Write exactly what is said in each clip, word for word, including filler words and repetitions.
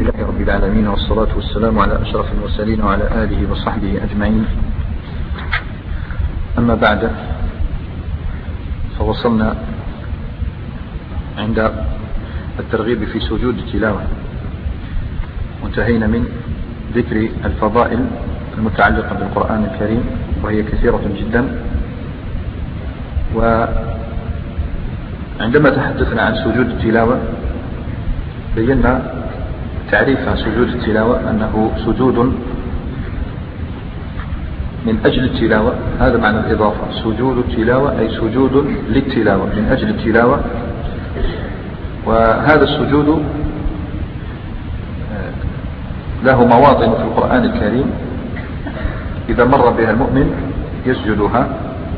لله رب العالمين، والصلاة والسلام على أشرف المرسلين وعلى آله وصحبه أجمعين. أما بعد، فوصلنا عند الترغيب في سجود التلاوة، وانتهينا من ذكر الفضائل المتعلقة بالقرآن الكريم، وهي كثيرة جدا. وعندما تحدثنا عن سجود التلاوة بينا تعريف سجود التلاوة أنه سجود من أجل التلاوة، هذا معنى الإضافة. سجود التلاوة أي سجود للتلاوة من أجل التلاوة. وهذا السجود له مواطن في القرآن الكريم، إذا مر بها المؤمن يسجدها.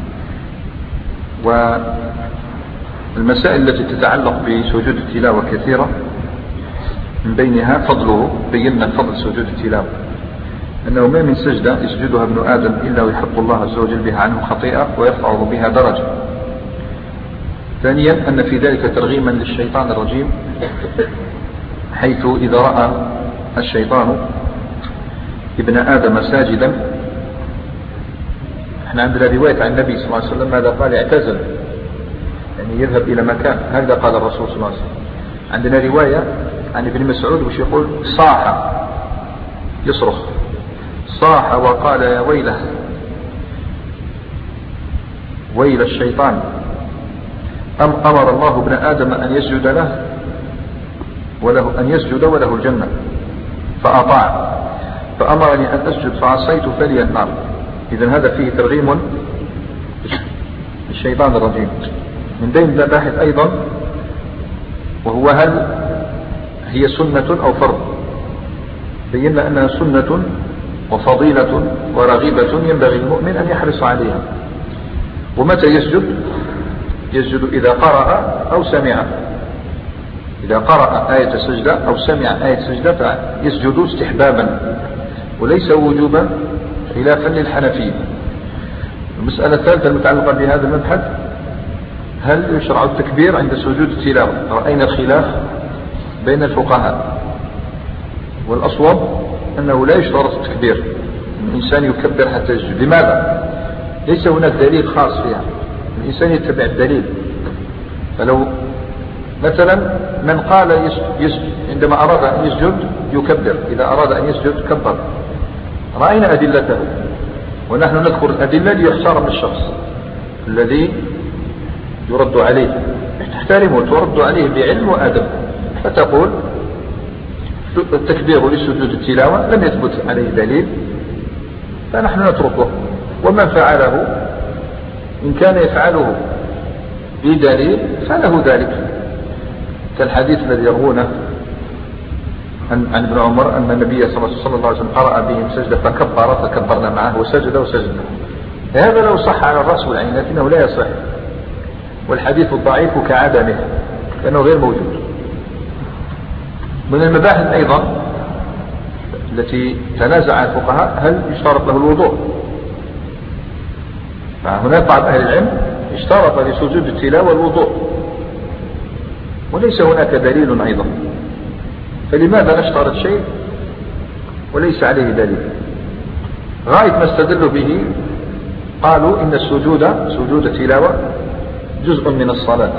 والمسائل التي تتعلق بسجود التلاوة كثيرة، من بينها فضله. بينا فضل سجود التلاوة، أنه ما من سجدة يسجدها ابن آدم إلا ويحط الله عز وجل بها عنه خطيئة ويرفعه بها درجة. ثانيا، أن في ذلك ترغيما للشيطان الرجيم، حيث إذا رأى الشيطان ابن آدم ساجدا، احنا عندنا رواية عن النبي صلى الله عليه وسلم ماذا قال؟ اعتزل، يعني يذهب إلى مكان. هذا قال الرسول صلى الله عليه وسلم. عندنا رواية عن ابن مسعود وش يقول؟ صاح، يصرخ، صاح وقال يا ويله، ويل الشيطان، أم أمر الله ابن آدم أن يسجد له وله أن يسجد وله الجنة فأطاع، فأمرني أن أسجد فعصيت فلي النار. إذن هذا فيه ترغيم للشيطان الرجيم. من بين المباحث أيضا، وهو هل هي سنة أو فرض؟ بينا أنها سنة وفضيلة ورغيبة ينبغي المؤمن أن يحرص عليها. ومتى يسجد؟ يسجد إذا قرأ أو سمع. إذا قرأ آية سجدة أو سمع آية سجدة فيسجد استحبابا وليس وجوبا، خلافا للحنفية. المسألة الثالثة المتعلقة بهذا المبحث، هل يشرع التكبير عند سجود التلاوة؟ رأينا الخلاف بين الفقهاء، والأصوب أنه لا يشترط التكبير، الإنسان يكبر حتى يسجد. لماذا؟ ليس هناك دليل خاص فيها، الإنسان يتبع الدليل. فلو مثلا من قال يسجد عندما أراد أن يسجد يكبر، إذا أراد أن يسجد كبر، رأينا أدلته، ونحن نذكر الأدلة ليحترم الشخص الذي يرد عليه، تحترمه وترد عليه بعلم وأدب. فتقول التكبير لسجود التلاوة لم يثبت عليه دليل، فنحن نتركه. ومن فعله إن كان يفعله بدليل فله ذلك، كالحديث الذي يروونه عن ابن عمر أن النبي صلى الله عليه وسلم قرأ بهم سجدة فكبر فكبرنا معه وسجد وسجدنا. هذا لو صح على الرأس والعين، لكنه لا يصح، والحديث الضعيف كعدمه لأنه غير موجود. من المباحث أيضا التي تنازع الفقهاء، هل يشترط له الوضوء؟ فهناك بعض أهل العلم اشترط لسجود التلاوة الوضوء، وليس هناك دليل أيضا. فلماذا نشترط شيء وليس عليه دليل؟ غاية ما استدلوا به قالوا إن السجود سجود التلاوة جزء من الصلاة،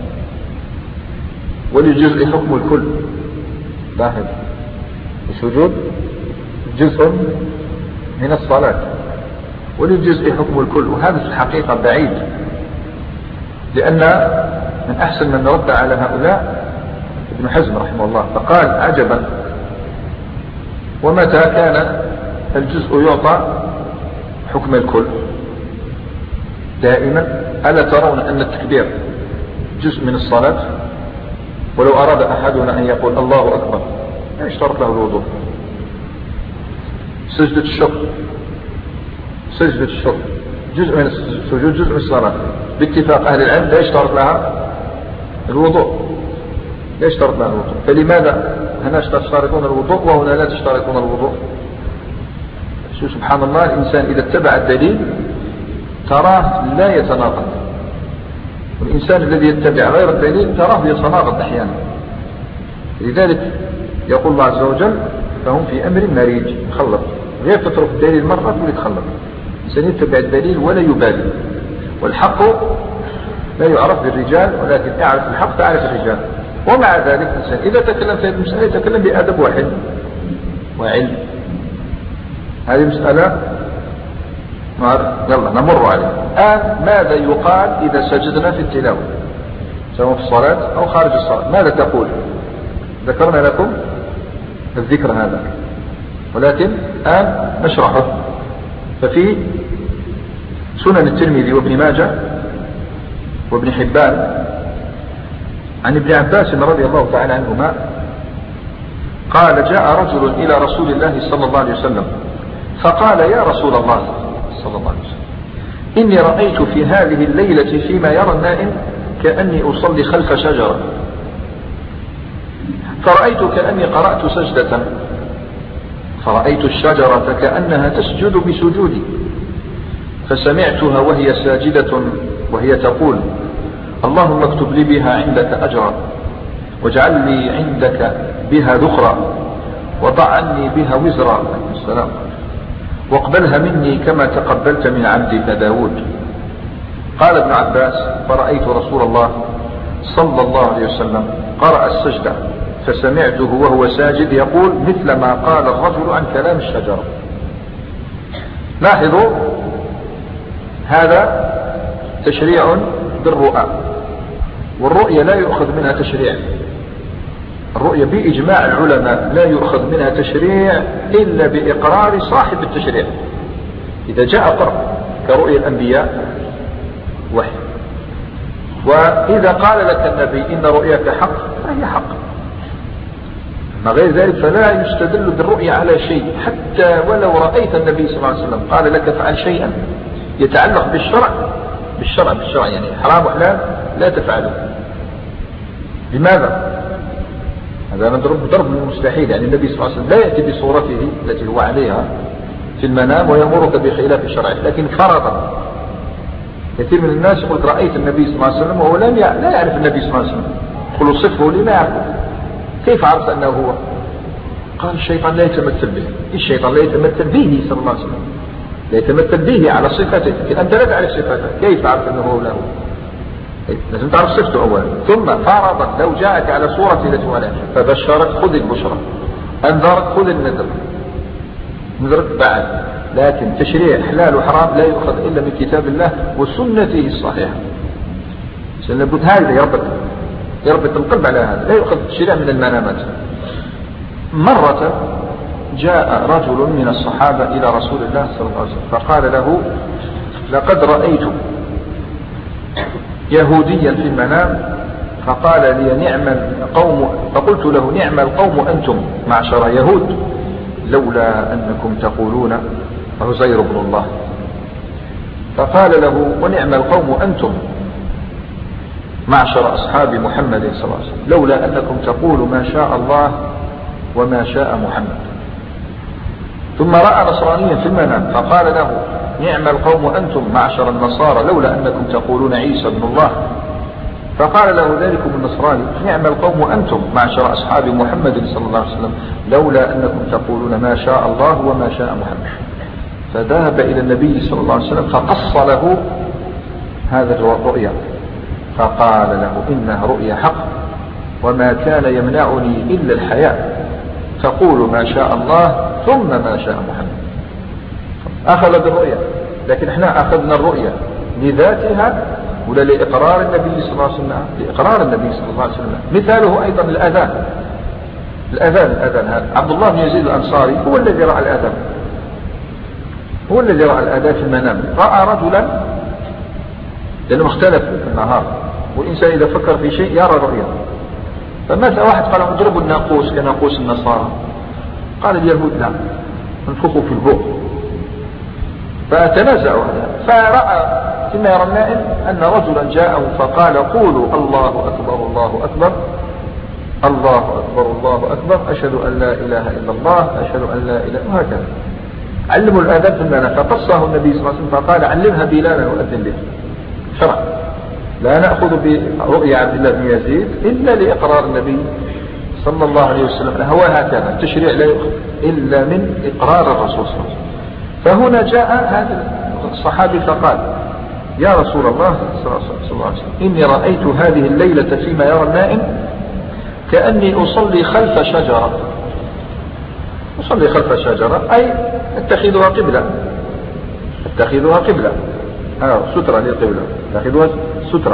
وللجزء حكم الكل. لاحظ، السجود جزء من الصلاة وللجزء حكم الكل، وهذا في الحقيقة بعيد، لأن من أحسن من رد على هؤلاء ابن حزم رحمه الله، فقال عجبا، ومتى كان الجزء يعطى حكم الكل؟ دائما. ألا ترون أن التكبير جزء من الصلاة؟ ولو أراد أحدنا أن يقول الله أكبر لا يشترط له الوضوء. سجدة الشكر، سجدة الشكر جزء من السجود، جزء من الصلاة باتفاق أهل العلم، لا يشترط لها الوضوء، لا يشترط لها الوضوء. فلماذا هنا تشترطون الوضوء وهنا لا تشترطون الوضوء؟ سبحان الله، الإنسان إذا اتبع الدليل تراه لا يتناقض، والإنسان الذي يتبع غير الدليل تراه يتناقض أحيانا. لذلك يقول الله عز وجل فهم في أمر مريج، خلط غير تترك الدليل مرة تقول تخلط. الإنسان يتبع الدليل ولا يبالي، والحق لا يعرف بالرجال ولكن اعرف الحق تعرف الرجال. ومع ذلك الإنسان إذا تكلم في هذه المسألة يتكلم بأدب وحلم وعلم. هذه مسألة يلا نمر عليها الآن. ماذا يقال إذا سجدنا في التلاوة سواء في الصلاة أو خارج الصلاة؟ ماذا تقول؟ ذكرنا لكم الذكر هذا، ولكن الآن نشرحه. ففي سنن الترمذي وابن ماجه وابن حبان عن ابن عباس رضي الله تعالى عنهما قال جاء رجل إلى رسول الله صلى الله عليه وسلم فقال يا رسول الله صلى الله عليه وسلم إني رأيت في هذه الليلة فيما يرى النائم كأني أصلي خلف شجرة، فرأيت كأني قرأت سجدة، فرأيت الشجرة كأنها تسجد بسجودي، فسمعتها وهي ساجدة وهي تقول اللهم اكتب لي بها عندك أجرا، واجعل لي عندك بها ذخرا، وضع عني بها وزرا، السلام، واقبلها مني كما تقبلت من عبدك داود. قال ابن عباس فرأيت رسول الله صلى الله عليه وسلم قرأ السجدة فسمعته وهو ساجد يقول مثل ما قال الرجل عن كلام الشجرة. لاحظوا هذا تشريع بالرؤى، والرؤية لا يؤخذ منها تشريع. الرؤية بإجماع العلماء لا يؤخذ منها تشريع إلا بإقرار صاحب التشريع. إذا جاء قرب كرؤية الأنبياء وحي، وإذا قال لك النبي إن رؤياك حق فهي حق، ما غير ذلك فلا يستدل بالرؤية على شيء. حتى ولو رأيت النبي صلى الله عليه وسلم قال لك فعل شيئا يتعلق بالشرع بالشرع بالشرع يعني حرام وحلال لا تفعله. لماذا؟ هذا نضرب ضرب المستحيل. يعني النبي صلى الله عليه وسلم لا يأتي بصورته التي هو عليها في المنام ويأمرك بخلاف شرعه، لكن فرضا. كثير من الناس يقول رأيت النبي صلى الله عليه وسلم وهو لم لا يعرف النبي صلى الله عليه وسلم. قل صفه لما يعرفه، كيف عرفت أنه هو؟ قال الشيطان لا يتمثل به. الشيطان لا يتمثل به صلى الله عليه وسلم، لا يتمثل به على صفته، لكن أنت لا تعرف صفته، كيف عرفت أنه هو له؟ لازم تعرف صفته أولا، ثم فرضا لو جاءك على صورة التي عليها فبشرك خذ البشرى، أنذرك خذ النذر، نذرك بعد. لكن تشريع حلال وحرام لا يؤخذ إلا من كتاب الله وسنته الصحيحة. لابد هذا يربط يربط القلب على هذا، لا يؤخذ تشريع من المنامات. مرة جاء رجل من الصحابة إلى رسول الله صلى الله عليه وسلم فقال له لقد رأيت يهوديا في المنام فقال لي نعم القوم، فقلت له نعم القوم أنتم معشر يهود لولا أنكم تقولون عزير بن الله. فقال له ونعم القوم أنتم معشر أصحاب محمد صلى الله عليه وسلم لولا أنكم تقولوا ما شاء الله وما شاء محمد. ثم رأى نصرانيا في المنام فقال له نعم القوم أنتم معشر النصارى لولا أنكم تقولون عيسى بن الله. فقال له ذلكم النصراني نعم القوم أنتم معشر أصحاب محمد صلى الله عليه وسلم لولا أنكم تقولون ما شاء الله وما شاء محمد. فذهب إلى النبي صلى الله عليه وسلم فقص له هذا الرؤيا فقال له إنها رؤيا حق وما كان يمنعني إلا الحياء، تقول ما شاء الله ثم ما شاء محمد. أخذ بالرؤيا، لكن احنا أخذنا الرؤيا لذاتها ولا لإقرار النبي صلى الله عليه وسلم؟ لإقرار النبي صلى الله عليه وسلم. مثاله أيضا الأذان الأذان الأذان هذا عبد الله بن يزيد الأنصاري هو الذي رأى الأذان، هو الذي رأى الأذان في المنام. رأى رجلا لأنه اختلف في النهار، والإنسان إذا فكر في شيء يرى رؤيا. فماذا واحد قال اضربوا الناقوس كناقوس النصارى، قال اليهود لا انفخوا في البوق. فتنازعوا هذا، فرأى فيما يرى النائم أن رجلا جاءه فقال قولوا الله أكبر الله أكبر الله أكبر الله أكبر أشهد أن لا إله إلا الله أشهد أن لا إله، وهكذا. علموا الآذان في المنام. فقصه النبي صلى الله عليه وسلم فقال علمها بلالا وأذن به. شرع لا نأخذ برؤيا عبد الله بن يزيد إلا لإقرار النبي صلى الله عليه وسلم هو هكذا، التشريع لا يؤخذ إلا من إقرار الرسول صلى الله عليه وسلم. فهنا جاء هذا الصحابي فقال يا رسول الله صلى الله عليه وسلم إني رأيت هذه الليلة فيما يرى النائم كأني أصلي خلف شجرة. أصلي خلف شجرة أي اتخذها قبلة، اتخذها قبلة، ها سترة للقبلة، اتخذها سترة.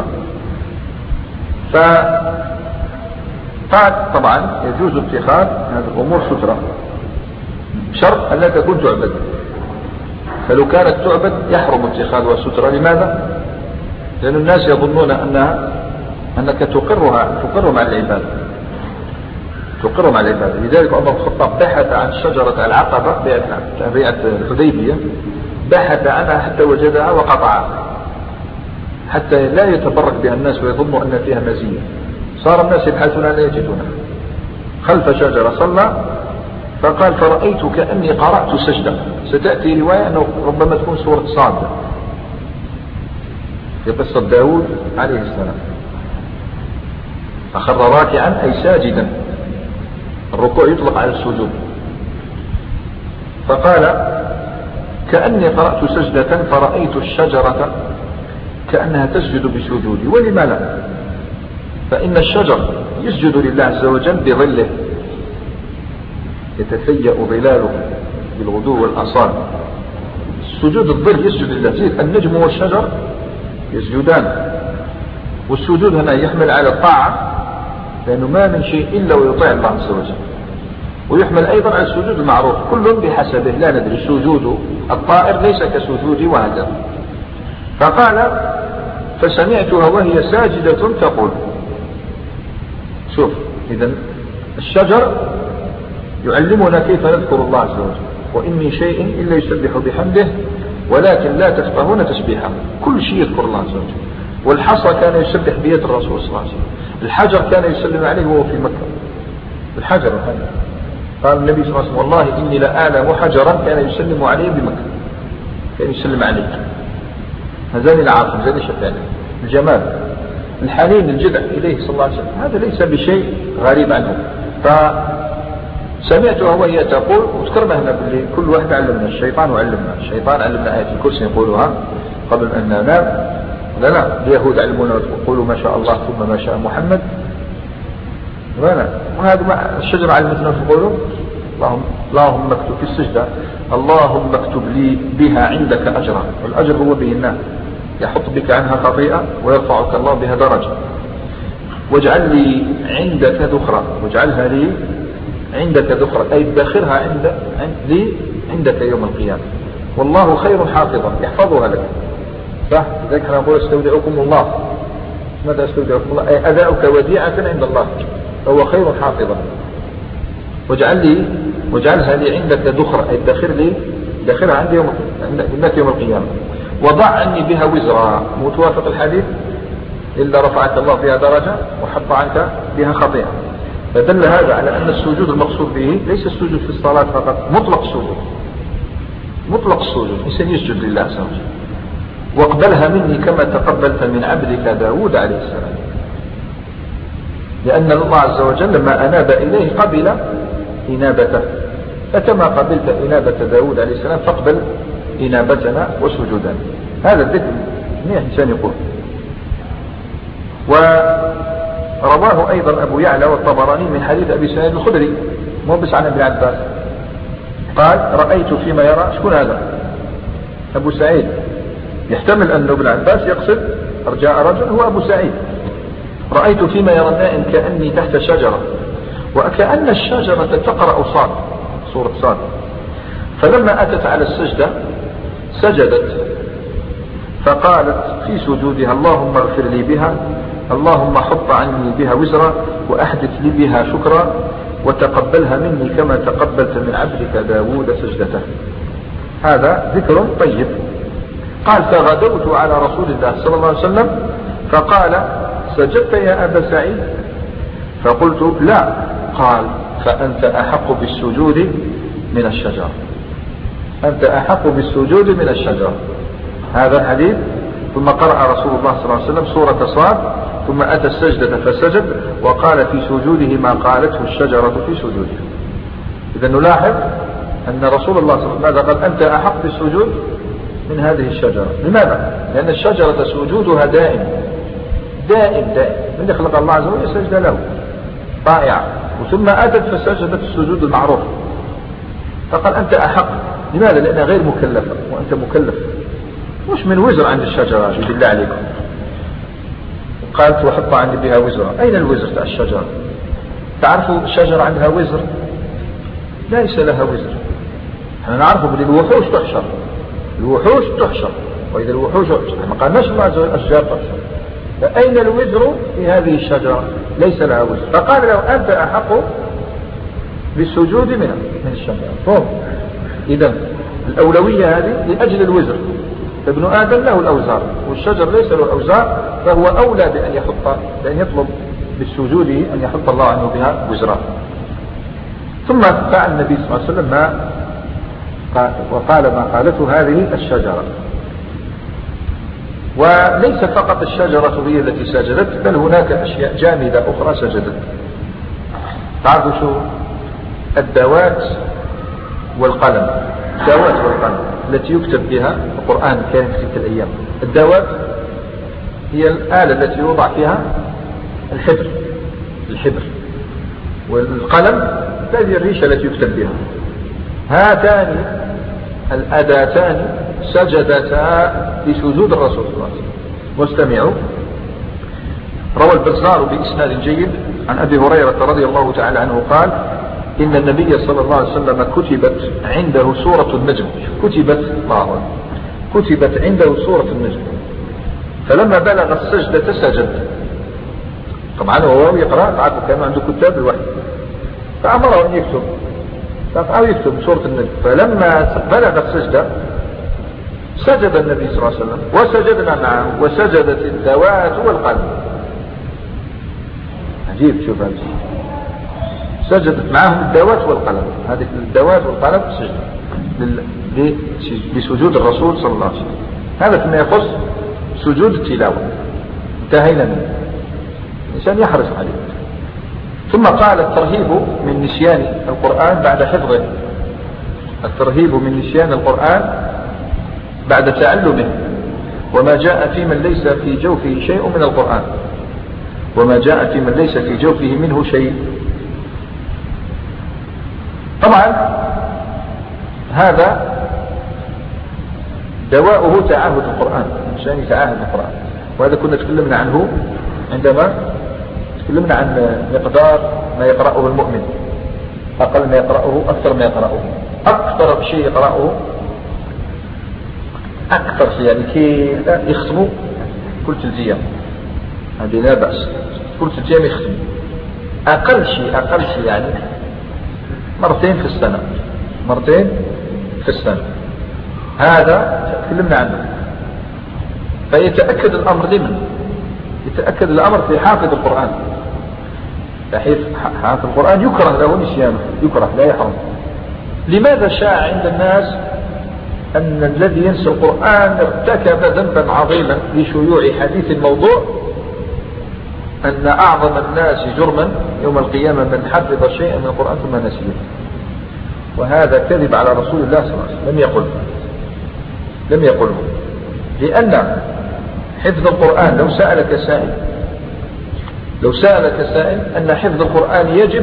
فقال طبعا يجوز اتخاذ هذه الأمور سترة شرط أن لا تكون تعبد، فلو كانت تعبد يحرم اتخاذها سترة. لماذا؟ لأن الناس يظنون أنها أنك تقرها تقر مع العبادة، تقر مع العبادة. لذلك عمر بن الخطاب بحث عن شجرة العقبة بيعة الحديبية، بحث عنها حتى وجدها وقطعها حتى لا يتبرك بها الناس ويظنوا أن فيها مزية. صار الناس يبحثون لا يجدونها. خلف شجرة صلى، فقال فرأيت كأني قرأت سجدة. ستأتي رواية أنه ربما تكون سورة صاد في قصة داود عليه السلام، فخر راكعا أي ساجدا، الركوع يطلق على السجود. فقال كأني قرأت سجدة فرأيت الشجرة كأنها تسجد بسجودي. ولما لا؟ فإن الشجر يسجد لله عز وجل بظله، يتفيأ ظلاله بالغدو والآصال. السجود الظل يسجد لله، زيد النجم والشجر يسجدان. والسجود هنا يحمل على الطاعة لأنه ما من شيء إلا ويطيع الله عز وجل، ويحمل أيضا على السجود المعروف كل بحسبه، لا ندري سجود الطائر ليس كسجودي وهكذا. فقال فسمعتها وهي ساجدة تقول. شوف إذن الشجر يعلمنا كيف نذكر الله عز وجل، وإن من شيء إلا يسبح بحمده ولكن لا تفقهون تسبيحه. كل شيء يذكر الله عز وجل. والحصى كان يسبح بيد الرسول صلى الله عليه وسلم، الحجر كان يسلم عليه وهو في مكة، الحجر هذا قال النبي صلى الله عليه وسلم والله إني لأعلم حجرا كان يسلم عليه بمكة، كان يسلم عليه. هذان العاصم هذان الشفاعة، الجمال، الحنين، الجدع إليه صلى الله عليه وسلم، هذا ليس بشيء غريب عنه. فسمعتها وهي تقول، وذكرنا هنا باللي كل واحد علمنا، الشيطان وعلمنا، الشيطان علمنا آية الكرسي يقولها قبل أن ننام. لا لا، اليهود علمونا يقولوا ما شاء الله ثم ما شاء محمد. لا لا، وهذا الشجرة علمتنا تقولوا اللهم اللهم اكتب في السجدة اللهم اكتب لي بها عندك أجرا، والأجر هو به النار، يحط بك عنها خطيئة ويرفعك الله بها درجة. واجعل لي عندك ذخرا، واجعلها لي عندك ذخرا أي ادخرها عند لي عندك يوم القيامة، والله خير حافظا يحفظها لك. صح؟ لذلك احنا نقول استودعكم الله. ماذا استودعكم الله؟ أي أداؤك وديعة عند الله، فهو خير حافظا. واجعل لي واجعلها لي عندك ذخرا أي ادخر لي ادخرها عندي يوم عندك يوم القيامة. وضع عني بها وزرا، متوافق الحديث إلا رفعك الله بها درجة وحط عنك بها خطيئة. فدل هذا على أن السجود المقصود به ليس السجود في الصلاة فقط، مطلق السجود، مطلق السجود، إنسان يسجد لله عز وجل. واقبلها مني كما تقبلت من عبدك داود عليه السلام، لأن الله عز وجل لما أناب إليه قبل إنابته، فكما قبلت إنابة داود عليه السلام فاقبل إنابتنا وسجودنا. هذا الذكر منيح إنسان يقول. ورواه أيضا أبو يعلى والطبراني من حديث أبي سعيد الخدري، مو بس عن ابن عباس، قال رأيت فيما يرى. شكون هذا؟ أبو سعيد. يحتمل أن ابن عباس يقصد أرجاء رجل هو أبو سعيد. رأيت فيما يرى النائم كأني تحت شجرة، وكأن الشجرة تقرأ صاد، سورة صاد. فلما أتت على السجدة سجدت، فقالت في سجودها اللهم اغفر لي بها، اللهم حط عني بها وزرا، وأحدث لي بها شكرا، وتقبلها مني كما تقبلت من عبدك داود سجدته. هذا ذكر طيب. قال فغدوت على رسول الله صلى الله عليه وسلم فقال سجدت يا أبا سعيد؟ فقلت لا. قال فأنت أحق بالسجود من الشجر، أنت أحق بالسجود من الشجر. هذا الحديث. ثم قرأ رسول الله صلى الله عليه وسلم سورة صاد، ثم أتى السجدة فسجد، وقال في سجوده ما قالته الشجرة في سجودها. إذا نلاحظ أن رسول الله صلى الله عليه وسلم قال أنت أحق بالسجود من هذه الشجرة. لماذا؟ لأن الشجرة سجودها دائم دائم دائم، من خلق الله عز وجل سجد له طائعة، وثم أتت فسجدت السجود المعروف، فقال أنت أحق. لماذا؟ لأنها غير مكلفة وأنت مكلف، مش من وزر عند الشجرة بالله عليكم. قالت وحط عندي بها وزرة. أين الوزر تاع الشجرة؟ تعرفوا الشجرة عندها وزر؟ ليس لها وزر. احنا نعرفوا بأن الوحوش تحشر، الوحوش تحشر، وإذا الوحوش ما قالناش الله عز وجل الأشجار تحشر، فأين الوزر في هذه الشجرة؟ ليس لها وزر. فقال له أنت أحق بالسجود منها من الشجرة. فهم إذا الأولوية هذه لأجل الوزر، ابن آدم له الأوزار والشجر ليس له الأوزار، فهو أولى بأن يحط بأن يطلب بالسجود أن يحط الله عنه بها وزرا. ثم فعل النبي صلى الله عليه وسلم ما قال وقال ما قالته هذه الشجرة. وليس فقط الشجرة هي التي سجدت، بل هناك أشياء جامدة أخرى سجدت. تعرفوا شو؟ الدوات والقلم. الدوات والقلم التي يكتب بها القرآن الكريم في تلك الأيام. الدوات هي الآلة التي يوضع فيها الحبر الحبر والقلم هذه الريشة التي يكتب بها. هاتان الأداتان سجدتا لسجود الرسول صلى الله عليه وسلم. واستمعوا. روى البزار بإسناد جيد عن أبي هريرة رضي الله تعالى عنه قال إن النبي صلى الله عليه وسلم كتبت عنده سورة النجم. كتبت الله كتبت عنده سورة النجم، فلما بلغ السجدة سجد. طبعا هو يقرأ، تعرفوا كان عنده كتاب الوحي، فأمره أن يكتب، فأمره يكتب سورة النجم. فلما بلغ السجدة سجد النبي صلى الله عليه وسلم وسجدنا معه، وسجدت الذوات والقلم. عجيب، شوف هذا، سجدت معهم الذوات والقلم. هذه الذوات والقلم سجد لسجود الرسول صلى الله عليه وسلم. هذا فيما يخص سجود التلاوة، انتهينا منه. الإنسان يحرص عليه. ثم قال الترهيب من نسيان القرآن بعد حفظه. الترهيب من نسيان القرآن بعد تعلمه، وما جاء في من ليس في جوفه شيء من القرآن، وما جاء في من ليس في جوفه منه شيء. طبعا هذا دواؤه تعاهد القرآن، الإنسان يتعاهد القرآن، وهذا كنا تكلمنا عنه عندما تكلمنا عن مقدار ما يقرأه المؤمن. أقل ما يقرأه أكثر ما يقرأه، أكثر شيء يقرأه أكثر شيء يعني كي يختموا كل تلتيام، هذه لا بأس، كل تلتيام يختم. أقل شيء أقل شيء يعني مرتين في السنة، مرتين في السنة. هذا تكلمنا عنه. فيتأكد الأمر لمن؟ يتأكد الأمر في حافظ القرآن. بحيث حافظ القرآن يكره له نسيانه، يكره لا يحرم. لماذا شاع عند الناس أن الذي ينسى القرآن ارتكب ذنبا عظيما لشيوع حديث الموضوع أن أعظم الناس جرما يوم القيامة من حفظ شيئا من القرآن ثم نسيه؟ وهذا كذب على رسول الله صلى الله عليه وسلم، لم يقل لم يقله. لأن حفظ القرآن لو سألك سائل لو سألك سائل أن حفظ القرآن يجب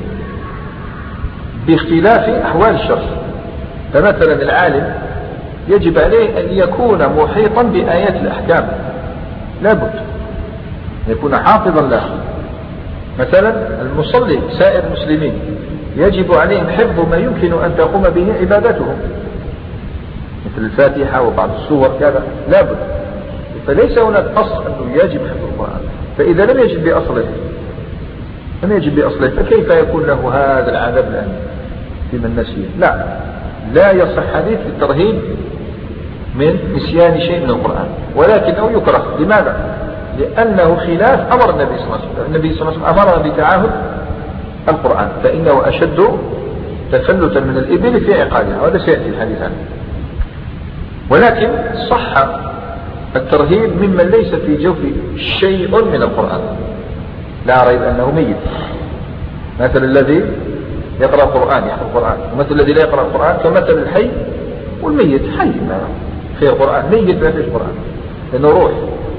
باختلاف أحوال الشخص. فمثلا العالم يجب عليه أن يكون محيطا بآيات الأحكام، لابد أن يكون حافظا لها. مثلا المصلي سائر المسلمين يجب عليهم حفظ ما يمكن أن تقوم به عبادتهم، مثل الفاتحة وبعض السور كذا، لابد. فليس هناك أصل أنه يجب حفظ القرآن. فإذا لم يجب بأصله لم يجب بأصله فكيف يكون له هذا العذاب الآن في من نسيه؟ لا لا يصح حديث الترهيب من نسيان شيء من القرآن، ولكنه يكره. لماذا؟ لأنه خلاف أمر النبي صلى الله عليه وسلم. النبي صلى الله عليه وسلم أمرنا بتعاهد القرآن، فإنه أشد تفلتا من الإبل في عقالها، وهذا سيأتي الحديث عنه. ولكن صح الترهيب ممن ليس في جوفه شيء من القرآن، لا ريب أنه ميت. مثل الذي يقرأ القرآن يحفظ القرآن، ومثل الذي لا يقرأ القرآن كمثل الحي والميت. حي ما فيه القرآن، ميت ما فيه القرآن لأنه روح.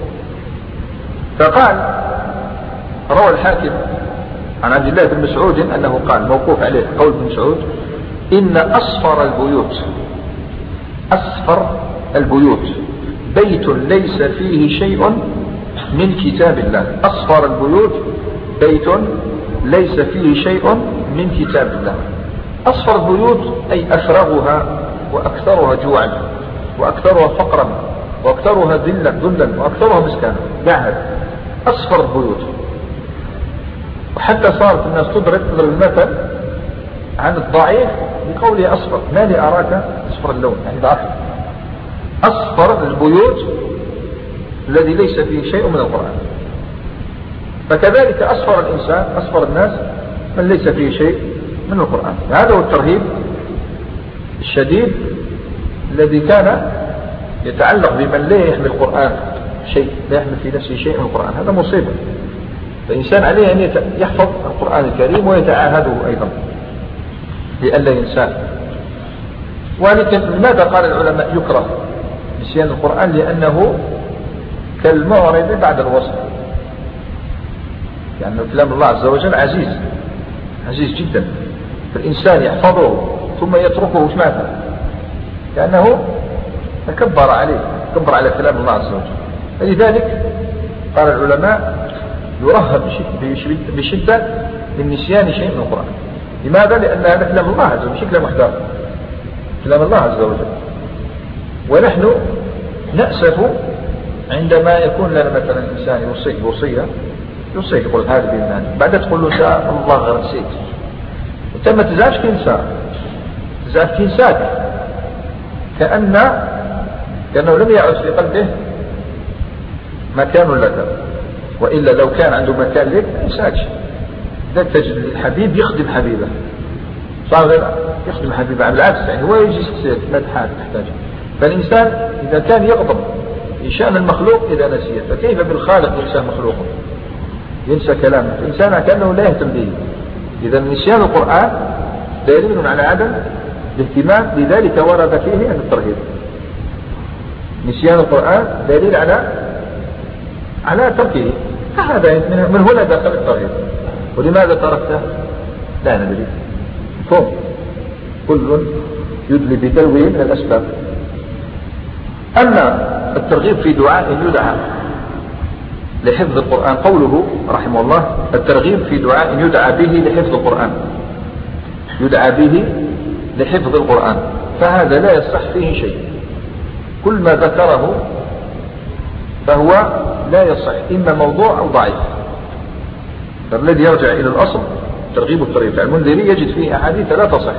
فقال روى الحاكم عن عبد الله بن مسعود أنه قال موقوف عليه قول ابن مسعود: إن أصفر البيوت أصفر البيوت بيت ليس فيه شيء من كتاب الله. أصفر البيوت بيت ليس فيه شيء من كتاب الله. أصفر البيوت أي أفرغها وأكثرها جوعا وأكثرها فقرا وأكثرها ذلا ذلا وأكثرها مسكانا. قاعد أصفر البيوت. وحتى صارت الناس تضرب تضرب المثل عن الضعيف بقوله أصفر، ما لي أراك أصفر اللون، يعني ضعف. أصفر البيوت الذي ليس فيه شيء من القرآن. فكذلك أصفر الإنسان أصفر الناس من ليس فيه شيء من القرآن. هذا هو الترهيب الشديد الذي كان يتعلق بمن لا يحمل القرآن شيء، لا يحمل في نفسه شيء من القرآن. هذا مصيبة. فالإنسان عليه أن يحفظ القرآن الكريم ويتعاهده أيضا لئلا ينساه. ولكن لماذا قال العلماء يكره نسيان القرآن؟ لأنه كالمعرض بعد الوصف، لأن يعني كلام الله عز وجل عزيز عزيز جدا، فالإنسان يحفظه ثم يتركه شماتا لأنه تكبر عليه، تكبر على كلام الله عز وجل. فلذلك قال العلماء يرهب بشدة من نسيان شيء من القرآن. لماذا؟ لأن هذا كلام الله عز وجل، مش كلام محدث، كلام الله عز وجل. ونحن نأسف عندما يكون لنا مثلا إنسان يوصيك بوصية، يوصيك يقول هذا بإذن بعد تقول له شاء الله غير نسيت، أنت ما تزعلش كإنسان، تزعل كإنسان كأن كأنه لم يعد في قلبه مكان لك، وإلا لو كان عنده مكان لك ما ينساكش. ذاك تجد الحبيب يخدم حبيبه، صار يخدم حبيبه، بالعكس يعني هو يجي ما تحتاج. فالإنسان إذا كان يغضب يشأن المخلوق إذا نسيه، فكيف بالخالق ينسى مخلوقه، ينسى كلامه؟ الإنسان كأنه لا يهتم به. إذا نسيان القرآن دليل على عدم الاهتمام، لذلك ورد فيه الترهيب. نسيان القرآن دليل على على تركه، فهذا من هنا دخل الترهيب. ولماذا تركته؟ لا ندري، فهم كل يدلي بدلوه من الأسباب. أما الترغيب في دعاء يدعى لحفظ القرآن، قوله رحمه الله الترغيب في دعاء يدعى به لحفظ القرآن، يدعى به لحفظ القرآن، فهذا لا يصح فيه شيء. كل ما ذكره فهو لا يصح، إما موضوع أو ضعيف. فالذي يرجع إلى الأصل ترغيب الترهيب المنذري يجد فيه أحاديث لا تصح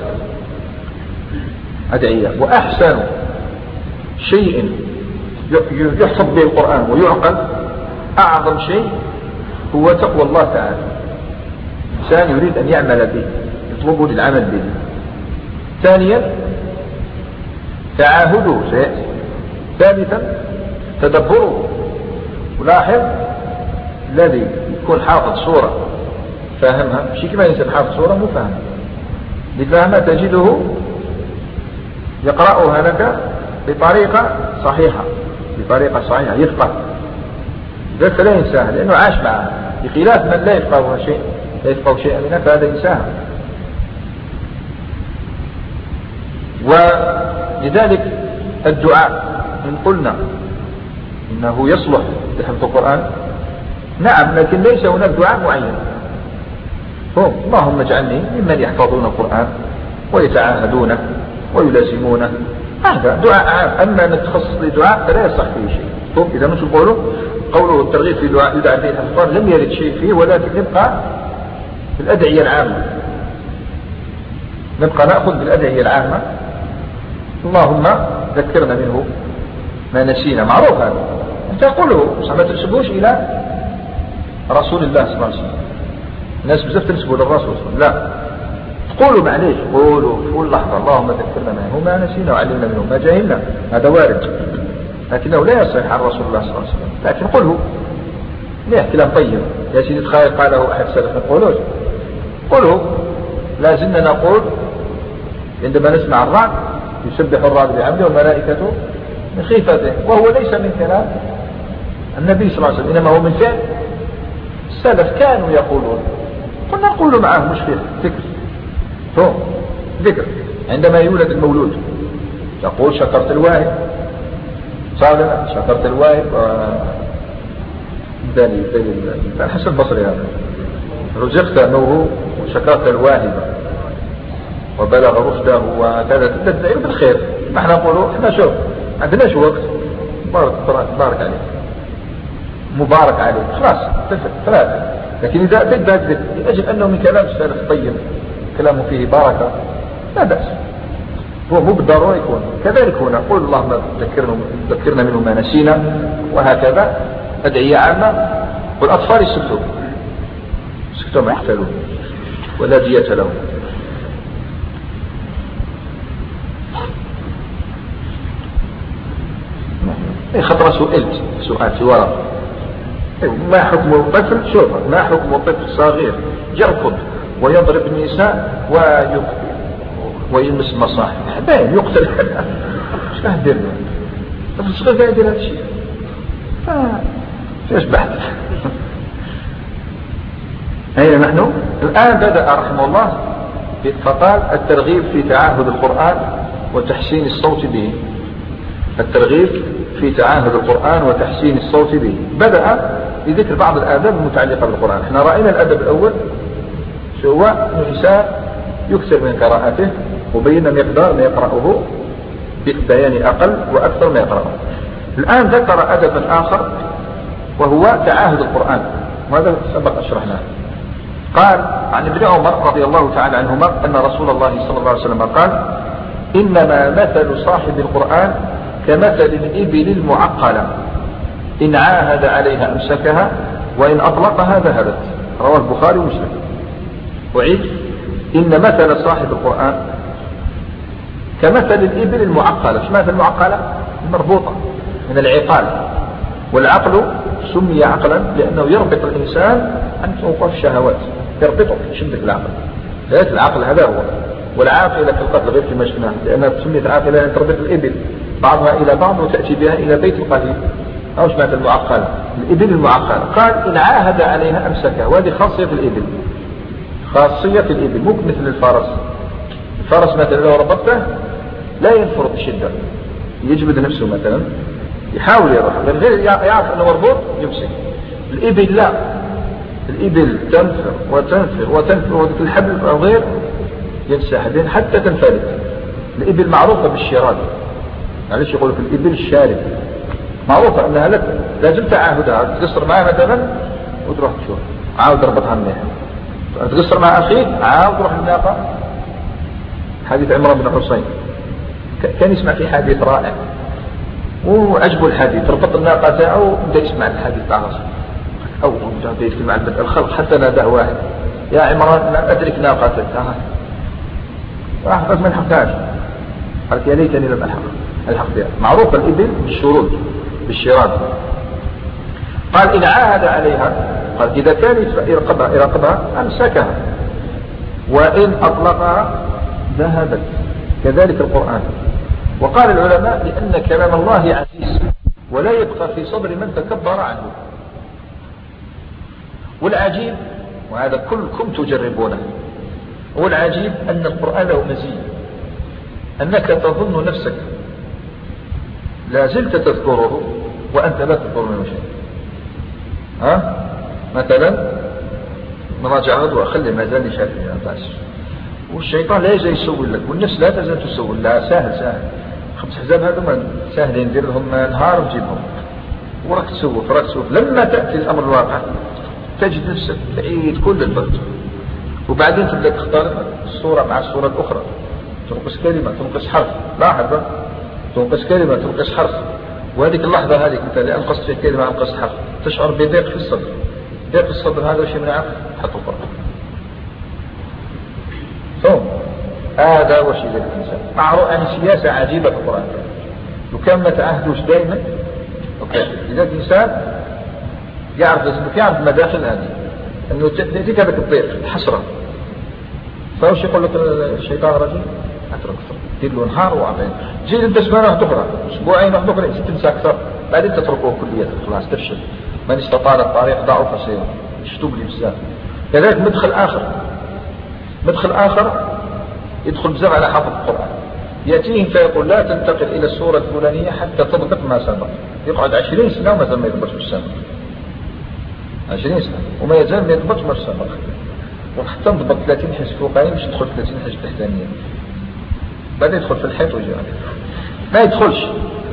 أدعية. وأحسن شيء يحفظ به القرآن ويعقل، أعظم شيء هو تقوى الله تعالى. إنسان يريد أن يعمل به يطلبه للعمل به. ثانيا تعاهده سيأتي. ثالثا تدبره. ولاحظ الذي يكون حافظ صورة فاهمها، مش كما ينسى حافظ صورة مو فاهم، لفهمها تجده يقرأها لك بطريقة صحيحة، بطريقة صحيحة يفقه، ذلك لا ينساها لأنه عاش معها، بخلاف من لا يفقه شيء لا يفقه شيئا منها فهذا ينساها. ولذلك الدعاء إن قلنا إنه يصلح لحفظ القرآن نعم، لكن ليس هناك دعاء معين. هم اللهم اجعلني ممن يحفظون القرآن ويتعاهدونه ويلازمونه، هذا دعاء عام. أما أن تخصص لدعاء فلا يصح فيه شيء. هم إذا مش قوله قوله الترغيب في دعاء يدعى به الأفكار لم يرد شيء فيه، ولكن نبقى في الأدعية العامة، نبقى نأخذ بالأدعية العامة. اللهم ذكرنا منه ما نسينا، معروف هذا، أنت قوله ما تنسبوش إلى رسول الله صلى الله عليه وسلم. الناس بزاف تنسبوا للرسول صلى الله عليه وسلم، لا تقولوا معليش، قولوا في كل لحظة اللهم ذكرنا منه ما نسينا وعلمنا منه ما جهلنا، هذا وارد، لكنه لا يصح عن رسول الله صلى الله عليه وسلم. لكن قله ليه كلام طيب يا سيدي. تخيل قاله أحد السلف نقوله قوله لا زلنا نقول عندما نسمع الرعد يسبح الرعد بحمده والملائكة من خيفته، وهو ليس من كلام النبي صلى الله عليه وسلم، إنما هو من فعل السلف كانوا يقولون. قلنا نقول معه مش فيه ذكر هو ذكر. عندما يولد المولود تقول شكرت الواهب صالح شكرت الواهب دليل دليل الحسن البصري هذا رزقت نوره وشكرت الواهب وبلغ رشده وكذا تدعي بالخير. ما احنا نقوله احنا شوف عندناش وقت بارك بارك عليك مبارك عليك خلاص ثلاثة. لكن إذا أتيت بهذا لأجل أنه من كلام السلف طيب كلامه فيه بركة لا بأس. هو مو بالضرورة يكون كذلك. هنا قول اللهم ذكرنا ذكرنا منه ما نسينا وهكذا أدعية عامة. والأطفال يسكتوا يسكتوا ما يحتلون ولا دية لهم. اي خطرة سئلت سؤال في ورق ما حكم الطفل شوف ما حكم الطفل صغير يركض ويضرب النساء ويقتل ويلمس مصاحف باين يقتل ايش راح ندير له؟ الطفل صغير قاعد يدير هذا الشيء فايش بحث. أين نحن الآن؟ بدأ رحمه الله فقال الترغيب في تعاهد القرآن وتحسين الصوت به. الترغيب في تعاهد القرآن وتحسين الصوت به. بدأ بذكر بعض الآداب المتعلقة بالقرآن. احنا رأينا الأدب الأول هو الإنسان يكثر من قراءته وبين مقدار ما يقرأه ببيان أقل وأكثر ما يقرأه. الآن ذكر أدبا آخر وهو تعاهد القرآن، وهذا سبق أشرحناه. قال عن ابن عمر رضي الله تعالى عنهما أن رسول الله صلى الله عليه وسلم قال إنما مثل صاحب القرآن كمثل الإبل المعقلة إن عاهد عليها أمسكها وإن أطلقها ذهبت. رواه البخاري ومسلم. وعيد إن مثل صاحب القرآن كمثل الإبل المعقلة. ايش معنى المعقلة؟ المربوطة من العقال. والعقل سمي عقلا لأنه يربط الإنسان عن توقف الشهوات يربطه يشدك العقل. ذات العقل هذا هو. والعاقلة في القتل غير كما شفناه لأنها سميت عاقلة لأن تربط الإبل بعضها إلى بعض وتأتي بها إلى بيت القتيل. أو ايش معنى المعقلة؟ الإبل المعقلة. قال إن عاهد عليها أمسكها. وهذه خاصية الإبل خاصية الإبل مو مثل الفرس. الفرس مثلا لو ربطته لا ينفرط بشدة يجبد نفسه مثلا يحاول يروح من غير يعرف أنه مربوط يمسك. الإبل لا. الإبل تنفر وتنفر وتنفر وذلك الحبل أو غير ينسحب حتى تنفلت. الإبل معروفة بالشراد. معلش يقولوا في الإبل الشارد معروفة أنها لازم تعاهدها. تقصر معها مثلا وتروح تشوف عاود ربطها منيح. تقصر مع أخيك عاود تروح الناقة. حديث عمران بن حسين كان يسمع في حديث رائع وعجبه الحديث ربط الناقة تاعه وبدأ يسمع الحديث تاع راسه أو بدأ يتكلم مع الخلق حتى ناداه واحد يا عمران لا أدرك ناقتك. راح بس ما لحقتهاش. قالت يا ليتني لم ألحق الحق بها. معروفة الإبل بالشروط بالشراد. قال إن عاهد عليها قال إذا كان يرقبها يرقبها أمسكها وإن أطلقها ذهبت. كذلك القرآن. وقال العلماء لأن كلام الله عزيز ولا يبقى في صدر من تكبر عنه. والعجيب وهذا كلكم تجربونه والعجيب أن القرآن له مزية أنك تظن نفسك لا زلت تذكره وأنت لا تذكر منه شيء. ها مثلا نراجع غدوة خلي ما زال شافي بس والشيطان لا يزال يسول لك والنفس لا تزال تسول لا سهل سهل خمس حزاب هذا سهل ندير لهم نهار وتجيبهم وراك تسوف راك تسوف. لما تأتي الأمر الواقع تجد نفسك تعيد كل البرد وبعدين تبدأ تختار الصورة مع الصورة الأخرى. تنقص كلمة تنقص حرف لاحظ تنقص كلمة تنقص حرف. وهذه اللحظة هذه مثلا اللي أنقصت في كلمة أنقص حرف تشعر بضيق في الصدر. ضيق في الصدر هذا شيء من عقل حط القرآن. ثم هذا وشيء للإنسان معروف عن سياسة عجيبة في القرآن. وكان ما تعهدوش دائما أوكي. إذا الإنسان يعرف يعرف المداخل هذه انه تأتيك هذاك الضيق الحسرة. فاوش يقول لك الشيطان الرجيم؟ اترك دير له نهار وعطيه تجي انت سمانه واحده اخرى اسبوعين واحده اخرى تنسى اكثر بعدين تتركه كليا خلاص تفشل. من استطاع الطريق ضعف سيره يشتب لي بزاف. كذلك مدخل اخر مدخل اخر يدخل بزاف على حافظ القرآن يأتيه فيقول لا تنتقل إلى السورة الفلانية حتى تضبط ما سبق. يقعد عشرين سنة وما زال ما يضبطش السابق عشرين سنة وما يزال ما يضبطش ما السابق وحتى نضبط ثلاثين حزب فوقاني مش يدخل ثلاثين حزب تحتانية بعد يدخل في الحيط ويجي ما يدخلش.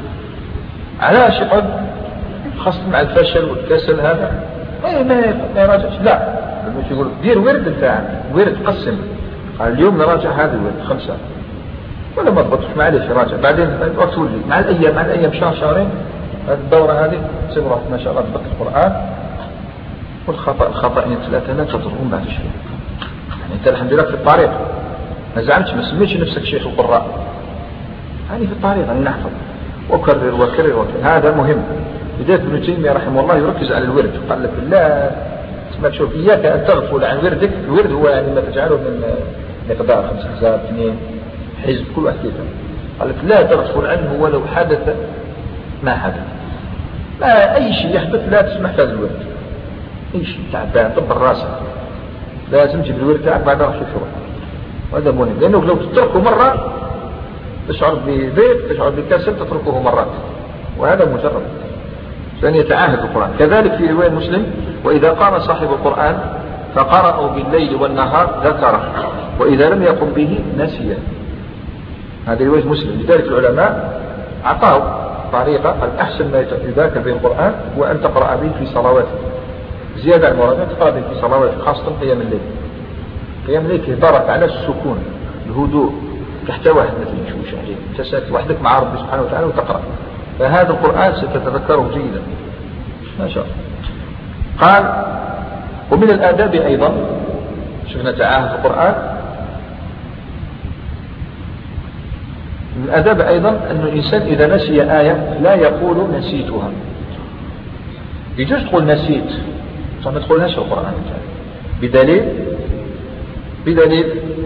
علاش يقعد خاصة مع الفشل والكسل هذا ما ما يراجعش. لا مش يقول دير ورد نتاعك ورد قسم قال اليوم نراجع هذا الورد خمسة ولا ما ضبطش معليش راجع بعدين تولي مع الايام مع الايام شهر شهرين الدورة هذه تصير روحك ما شاء الله ضبط القرآن والخطأ الخطأين ثلاثة لا تضرهم بعد شوي. يعني انت الحمد لله في الطريق ما زعمتش ما سميتش نفسك شيخ القراء يعني في الطريق يعني نحفظ وكرر وكرر وكرر هذا مهم. بداية ابن تيمية رحمه الله يركز على الورد قال لك لا ما تشوف إياك أن تغفل عن وردك. الورد هو يعني ما تجعله من مقدار خمس حزاب اثنين حزب كل واحد كيف قال لك لا تغفل عنه ولو حدث ما حدث. لا أي شيء يحدث لا تسمح في هذا الورد أي شيء تعبان طب راسك لازم تجيب الورد تاعك بعد راح تشوف وهذا مهم لأنه لو تتركه مرة تشعر بضيق تشعر بكسل تتركه مرات وهذا مجرد فأن يتعاهد القرآن. كذلك في رواية مسلم وإذا قام صاحب القرآن فقرأه بالليل والنهار ذكره وإذا لم يقم به نسيه. هذه رواية مسلم. لذلك العلماء أعطاه طريقة الأحسن ما يذاكر به القرآن هو أن تقرأ به في صلواتك زيادة المرادة تقرأ به في صلواتك خاصة قيام الليل. قيام الليل يدرك على السكون الهدوء تحت واحد مثل يشوش عليه تساكت وحدك مع ربي سبحانه وتعالى وتقرأ فهذا القرآن ستتذكره جيدا ما شاء الله. قال ومن الآداب أيضا شفنا تعاهد القرآن من الآداب أيضا أن الإنسان إذا نسي آية لا يقول نسيتها. يجوز تقول نسيت ما تقولهاش في القرآن بدليل بدليل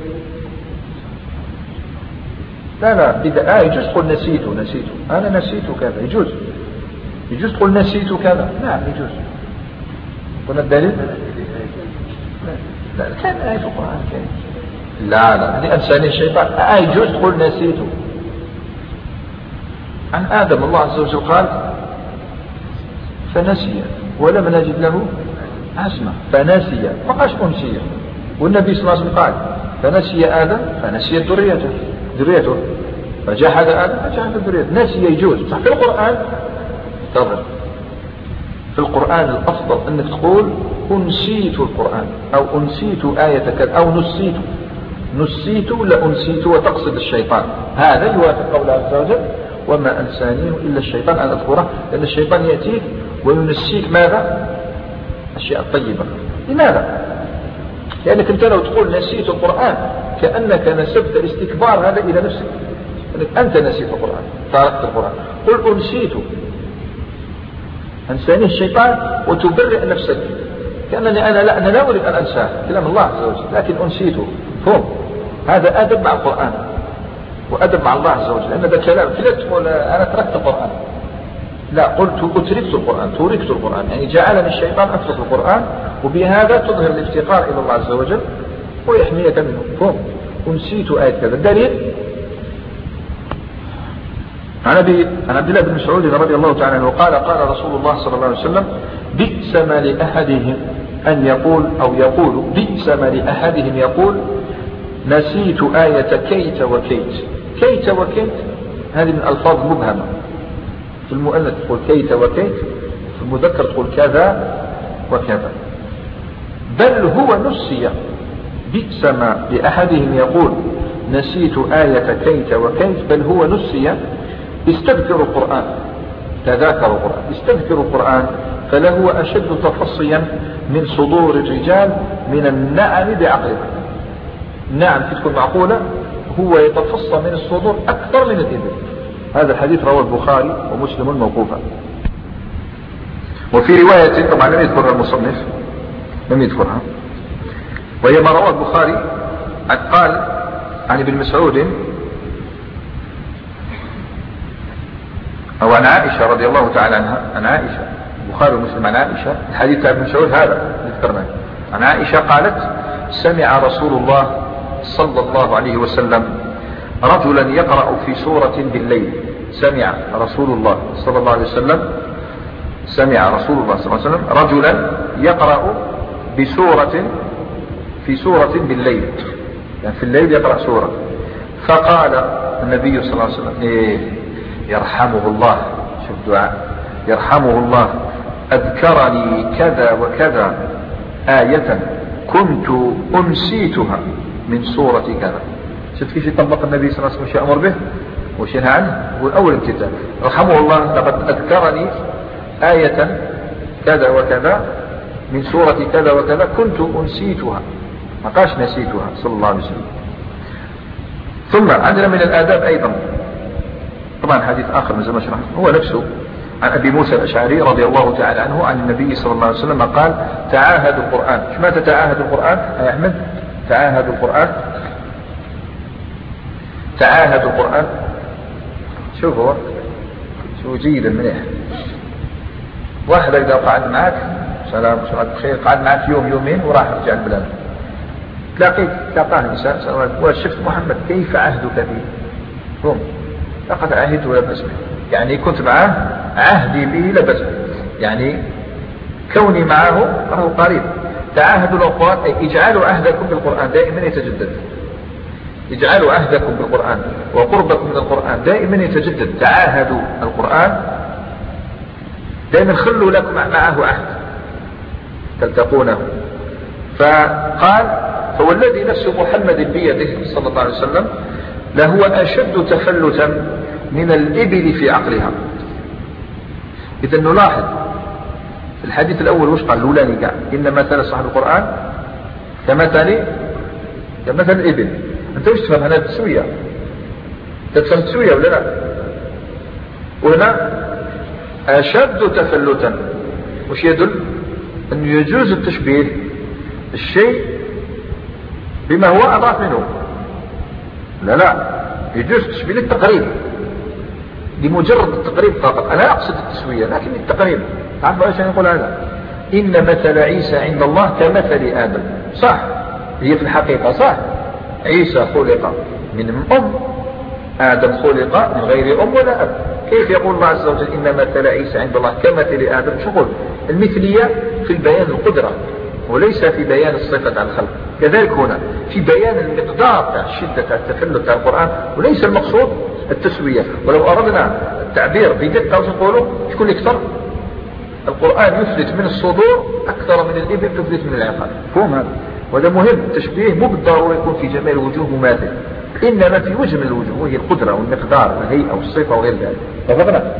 لا لا بدأ آه يجوز تقول نسيت نسيت أنا نسيت كذا يجوز يجوز تقول نسيت كذا نعم يجوز. قلنا الدليل لا كان آية في القرآن كان لا لا هذه أنساني الشيطان آه يجوز تقول نسيت. عن آدم الله عز وجل قال فنسي ولم نجد له عزما فنسي ما قالش أنسي. والنبي صلى الله عليه وسلم قال فنسي آدم فنسيت ذريته ذريته فجحد آدم فجحد ذريته. نسي يجوز صح في القرآن تظهر في القرآن الأفضل أنك تقول أنسيت القرآن أو أنسيت آية كذا أو نسيت نسيت لأنسيت وتقصد الشيطان. هذا يوافق قول الله عز وجل وما أنسانيه إلا الشيطان أن أذكره لأن الشيطان يأتيك وينسيك ماذا الأشياء الطيبة. لماذا؟ لأنك أنت لو تقول نسيت القرآن كأنك نسبت الاستكبار هذا إلى نفسك أنك أنت نسيت القرآن تركت القرآن. قل أنسيت أنسانيه الشيطان وتبرئ نفسك كأنني أنا لا, أنا لا أريد أن أنساه كلام الله عز وجل لكن أنسيته. فهم هذا أدب مع القرآن وأدب مع الله عز وجل لأن هذا كلام لا تقول أنا تركت القرآن لا قلت أتركت القرآن تركت القرآن يعني جعلني الشيطان أترك القرآن وبهذا تظهر الافتقار إلى الله عز وجل ويحميك منه. فهم أنسيت آية كذا. الدليل عن عبد الله بن مسعود رضي الله تعالى عنه قال قال رسول الله صلى الله عليه وسلم بئس ما لأحدهم أن يقول أو يقول بئس ما لأحدهم يقول نسيت آية كيت وكيت. كيت وكيت هذه من ألفاظ مبهمة. في المؤنث تقول كيت وكيت في المذكر تقول كذا وكذا. بل هو نسي بئس ما لأحدهم يقول نسيت آية كيت وكيت بل هو نسي استذكروا القرآن تذاكروا القرآن استذكروا القرآن فله أشد تفصيا من صدور الرجال من النعم بعقلها. النعم تكون معقولة هو يتفصى من الصدور أكثر من الإبل. هذا الحديث رواه البخاري ومسلم موقوفا. وفي رواية طبعا لم يذكرها المصنف، لم يذكرها، وهي ما رواه البخاري قال عن ابن مسعود أو عن عائشة رضي الله تعالى عنها، عن عائشة، البخاري ومسلم عن عائشة، الحديث ابن مسعود هذا ذكرناه، عن عائشة قالت: سمع رسول الله صلى الله عليه وسلم رجلا يقرأ في سورة بالليل. سمع رسول الله صلى الله عليه وسلم سمع رسول الله صلى الله عليه وسلم رجلا يقرأ بسورة في سورة بالليل، يعني في الليل يقرأ سورة، فقال النبي صلى الله عليه وسلم: إيه يرحمه الله، شوف دعاء، يرحمه الله، أذكرني كذا وكذا آية كنت أنسيتها من سورة كذا. شوف كيف يطبق النبي صلى الله عليه وسلم شيء أمر به وش ينهى عنه. والأول الكتاب رحمه الله: لقد أذكرني آية كذا وكذا من سورة كذا وكذا كنت أنسيتها، ما قاش نسيتها صلى الله عليه وسلم. ثم عندنا من الآداب أيضا، طبعا حديث آخر من زمان شرح هو نفسه عن أبي موسى الأشعري رضي الله تعالى عنه عن النبي صلى الله عليه وسلم قال: تعاهدوا القرآن. شو معنى تعاهدوا القرآن يا أحمد؟ تعاهدوا القرآن، تعاهدوا القرآن. شوف هو شو جيدا منيح، واحد إذا قعد معك سلام سلام بخير، قعد معك يوم يومين وراح رجع البلاد، تلاقيت تلقاه إنسان وشفت محمد كيف عهدك به؟ قم لقد عهدت ولا بأس به، يعني كنت معه عهدي به لا بأس به، يعني كوني معه فهو قريب. تعاهدوا القرآن أي اجعلوا عهدكم بالقرآن دائما يتجدد، اجعلوا عهدكم بالقرآن وقربكم من القرآن دائما يتجدد. تعاهدوا القرآن دائما، خلوا لكم معه عهد تلتقونه. فقال: فوالذي نفس محمد بيده صلى الله عليه وسلم لهو أشد تفلتا من الإبل في عقلها. إذا نلاحظ في الحديث الأول وش قال؟ لولاني قال: إن مثل صاحب القرآن كمثل كمثل الإبل. أنت وش تفهم هنا؟ تسوية، تفهم تسوية ولا لا؟ وهنا أشد تفلتا، وش يدل؟ أنه يجوز التشبيه الشيء بما هو أضعف منه. لا لا، يجوز التشبيه للتقريب، لمجرد التقريب فقط. أنا لا أقصد التسوية لكن التقريب. تعرف ايش يقول هذا؟ إن مثل عيسى عند الله كمثل آدم. صح، هي في الحقيقة صح، عيسى خلق من أم، آدم خلق من غير أم ولا أب. كيف يقول الله عز وجل إن مثل عيسى عند الله كمثل آدم؟ شغل المثلية في البيان القدرة وليس في بيان الصفة عن الخلق. كذلك هنا في بيان المقدار شدة التفلت على القرآن، وليس المقصود التسوية. ولو أردنا التعبير بدقة نقوله شكون يكثر؟ القرآن يفلت من الصدور أكثر من الإبل تفلت من العقل. فهم هذا؟ وهذا مهم. التشبيه مو بالضرورة يكون في جميع الوجوه مماثل، إنما في وجه من الوجوه وهي القدرة والمقدار والهيئة والصفة وغير ذلك. اتفقنا؟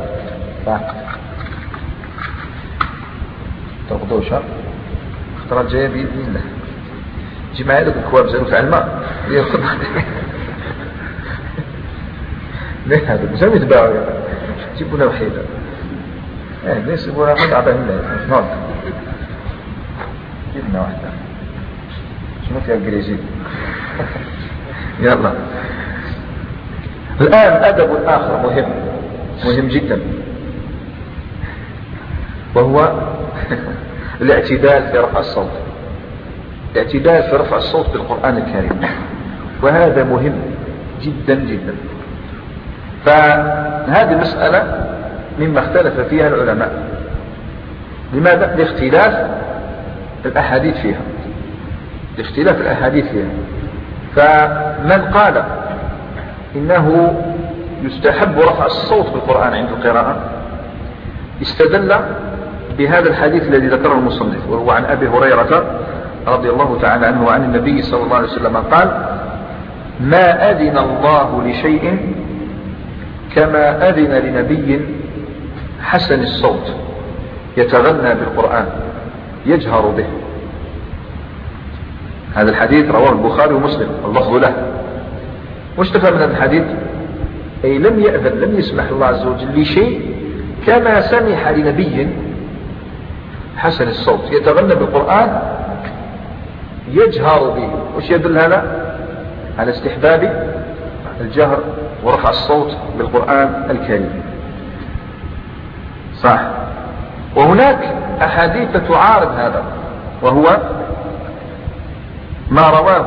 تربطوا شهر اخترى الجاية بإذن الله. جماعة لكم كواب زينوا في علماء ليأخذ ليه هذا؟ مسوي تباعوا جيبونا وحيدة. ايه ليس يقولنا قد عبا هنا نعم جبنا واحدة شنو فيها الجريزي. يلا الآن أدب آخر مهم مهم جدا، وهو الاعتدال في رفع الصوت. الاعتدال في رفع الصوت بالقرآن الكريم، وهذا مهم جدا جدا. فهذه المسألة مما اختلف فيها العلماء. لماذا؟ لاختلاف الأحاديث فيها، لاختلاف الأحاديث فيها. فمن قال إنه يستحب رفع الصوت بالقرآن عند القراءة استدل بهذا الحديث الذي ذكره المصنف، وهو عن أبي هريرة رضي الله تعالى عنه عن النبي صلى الله عليه وسلم قال: ما أذن الله لشيء كما أذن لنبي حسن الصوت يتغنى بالقرآن يجهر به. هذا الحديث رواه البخاري ومسلم اللفظ له. وش تفهم من هذا الحديث؟ أي لم يأذن، لم يسمح الله عز وجل لشيء كما سمح لنبي حسن الصوت يتغنى بالقرآن يجهر به. وش يدل هذا؟ على استحباب الجهر ورفع الصوت بالقرآن الكريم. صح. وهناك أحاديث تعارض هذا، وهو ما رواه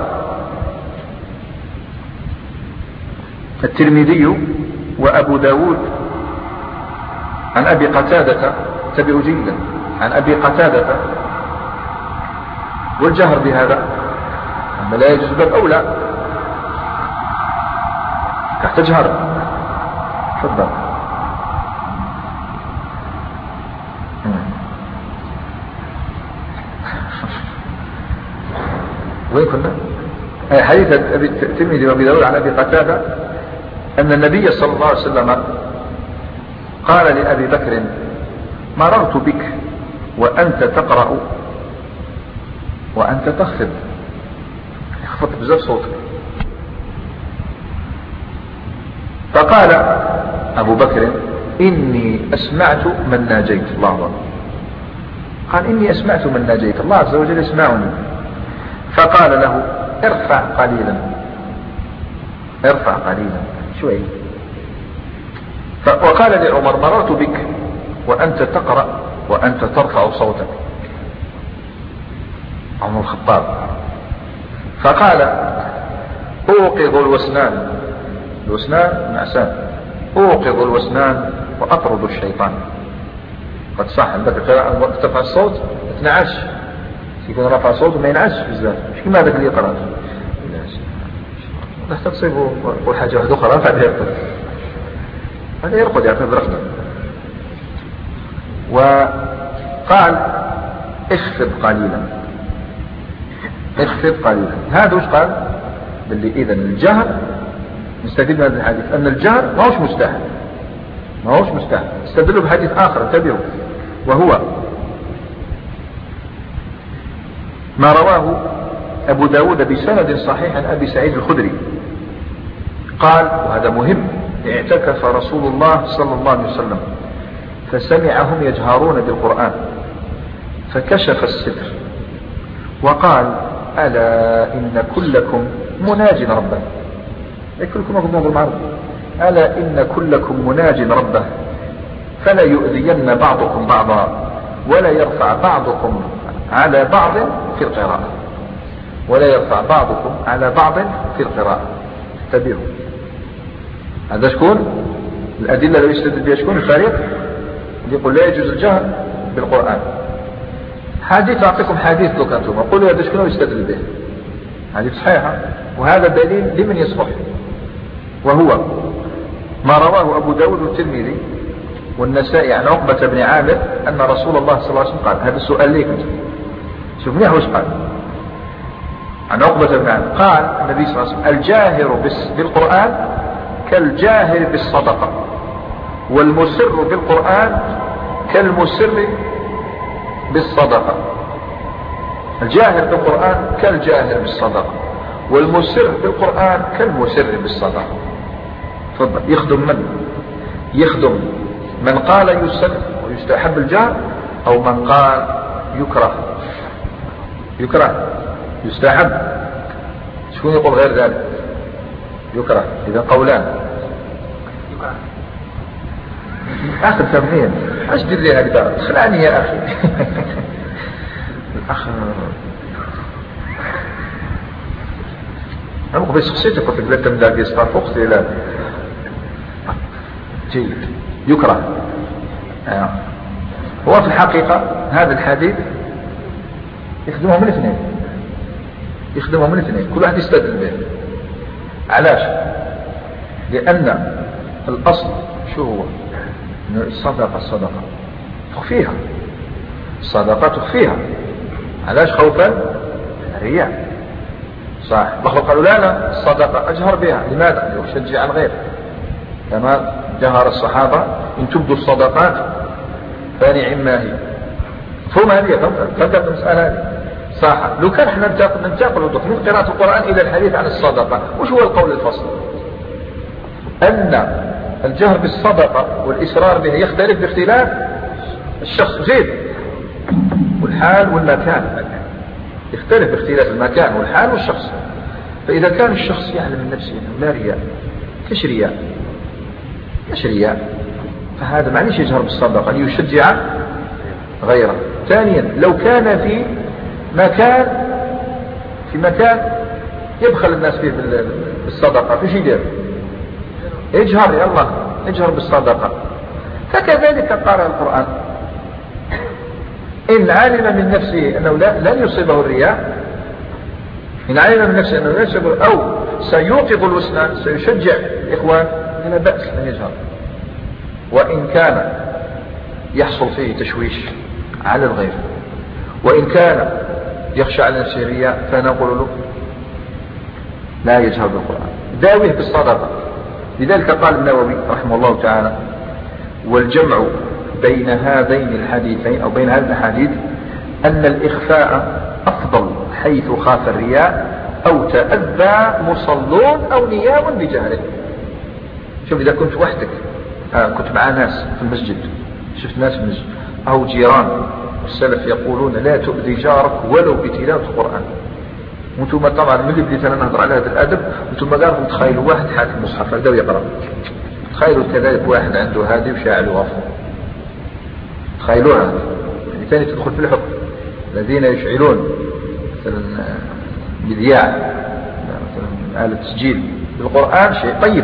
الترمذي وأبو داود عن أبي قتادة، تبعوا جيدا، عن أبي قتادة، والجهر بهذا أما لا يجوز بل أولى تحت جهر. تفضل. وين كنا؟ حديث أبي الترمذي وأبي داود عن أبي قتادة أن النبي صلى الله عليه وسلم قال لأبي بكر مررت بك وأنت تقرأ وأنت تخفض، يخفض بزاف صوتك. فقال أبو بكر إني أسمعت من ناجيت. الله أكبر. قال إني أسمعت من ناجيت، الله عز وجل يسمعني. فقال له ارفع قليلا، ارفع قليلا شوي. وقال لعمر مررت بك وأنت تقرأ وأنت ترفع صوتك، عمر الخطاب. فقال أوقظ الوسنان، الوسنان نعسان، أوقظ الوسنان وأطرد الشيطان. قد صح عندك ترفع الصوت تنعش، يكون رفع صوته ما ينعش بزاف، مش كما هذاك اللي يقرأ لا تصيبه والحاجة واحدة أخرى فهذا يرقد، هذا يرقد يعتبر رقدا. وقال اخفض قليلا، اخفض قليلا. هذا وش قال؟ باللي إذا الجهر نستدل من هذا الحديث أن الجهر ما هوش مستحب، ما هوش مستحب. استدلوا بحديث آخر انتبهوا، وهو ما رواه أبو داود بسند صحيح عن أبي سعيد الخدري قال، وهذا مهم، اعتكف رسول الله صلى الله عليه وسلم فسمعهم يجهرون بالقرآن فكشف الستر وقال ألا إن كلكم مناج ربه، كلكم أقول معروف، ألا إن كلكم مناج ربه فلا يؤذين بعضكم بعضا ولا يرفع بعضكم على بعض في القراءة، ولا يرفع بعضكم على بعض في القراءة. انتبهوا، هذا شكون الأدلة اللي يستدل بها؟ شكون الفريق اللي يقول لا يجوز الجهر بالقرآن؟ حديث أعطيكم حديث لو كنتم قولوا هذا شكون يستدل به؟ حديث صحيحة، وهذا دليل لمن يصبح، وهو ما رواه أبو داود والترمذي والنسائي عن عقبة بن عامر أن رسول الله صلى الله عليه وسلم قال، هذا السؤال ليك شوف منيح وش قال عن عقبة بن عامر، قال النبي صلى الله عليه وسلم الجاهر بالقرآن كالجاهر بالصدقة والمسر بالقرآن كالمسر بالصدقة. الجاهر بالقرآن كالجاهر بالصدقة والمسر بالقرآن كالمسر بالصدقة. تفضل. يخدم من؟ يخدم من قال يسن ويستحب الجهر، أو من قال يكره يكره يستحب. شكون يقول غير ذلك؟ يكره. إذا قولان آخر تمرين ايش دير لي هكذا؟ خلعني يا أخي. الأخ أنا بس خصيتي قلت لك لا تمدى في إصطار فوق لا جيد. يكره. آه. هو في الحقيقة هذا الحديث يخدمهم من اثنين، يخدمهم من اثنين، كل واحد يستدل به. علاش؟ لأن الأصل شو هو؟ إن الصدقة الصدقة تخفيها، الصدقة تخفيها. علاش؟ خوفا رياء. صح. بعضهم قالوا لا لا الصدقة أجهر بها، لماذا؟ لأشجع الغير، كما جهر الصحابة إن تبدوا الصدقات فنعم ما هي. فهم هذه فهمت المسألة هذه؟ صح. لو كان احنا ننتقل من قراءة القرآن إلى الحديث عن الصدقة، وش هو القول الفصل؟ أن الجهر بالصدقة والإسرار به يختلف باختلاف الشخص. زيد الحال والمكان، يختلف اختلاف المكان والحال والشخص. فإذا كان الشخص يعلم من نفسه أنه لا رياء، كش رياء كش رياء فهذا معنيش يجهر بالصدقة ليشجع غيره. ثانيا لو كان في مكان في مكان يبخل الناس فيه بالصدقة فيش يدير؟ يجهر، يا الله يجهر بالصدقة. فكذلك قال القرآن إن علم من نفسه أنه لن يصيبه الرياء، إن علم من نفسه أنه لن يصيبه أو سيوقظ الوسنان سيشجع إخوان هنا بأس أن يجهر. وإن كان يحصل فيه تشويش على الغير، وإن كان يخشى على نفسه الرياء، فنقول له لا يجهر بالقرآن، داويه بالصدقة. لذلك قال النووي رحمه الله تعالى والجمع بين هذين الحديثين أو بين هذه الحديث أن الإخفاء أفضل حيث خاف الرياء أو تأذى مصلون أو نيام بجهله. شوف إذا كنت وحدك، آه كنت مع ناس في المسجد، شفت ناس في المسجد أو جيران، السلف يقولون لا تؤذي جارك ولو بتلاوة القرآن. وانتم طبعا من اللي بديت انا نهضر على هذا الادب، انتم قالوا تخيلوا واحد حاكم مصحف هذا ويقرا، تخيلوا كذلك واحد عنده هذه وشاعل وغفور، تخيلوها يعني ثاني تدخل في الحكم. الذين يشعلون مثلا مذياع مثلا آلة تسجيل بالقرآن شيء طيب،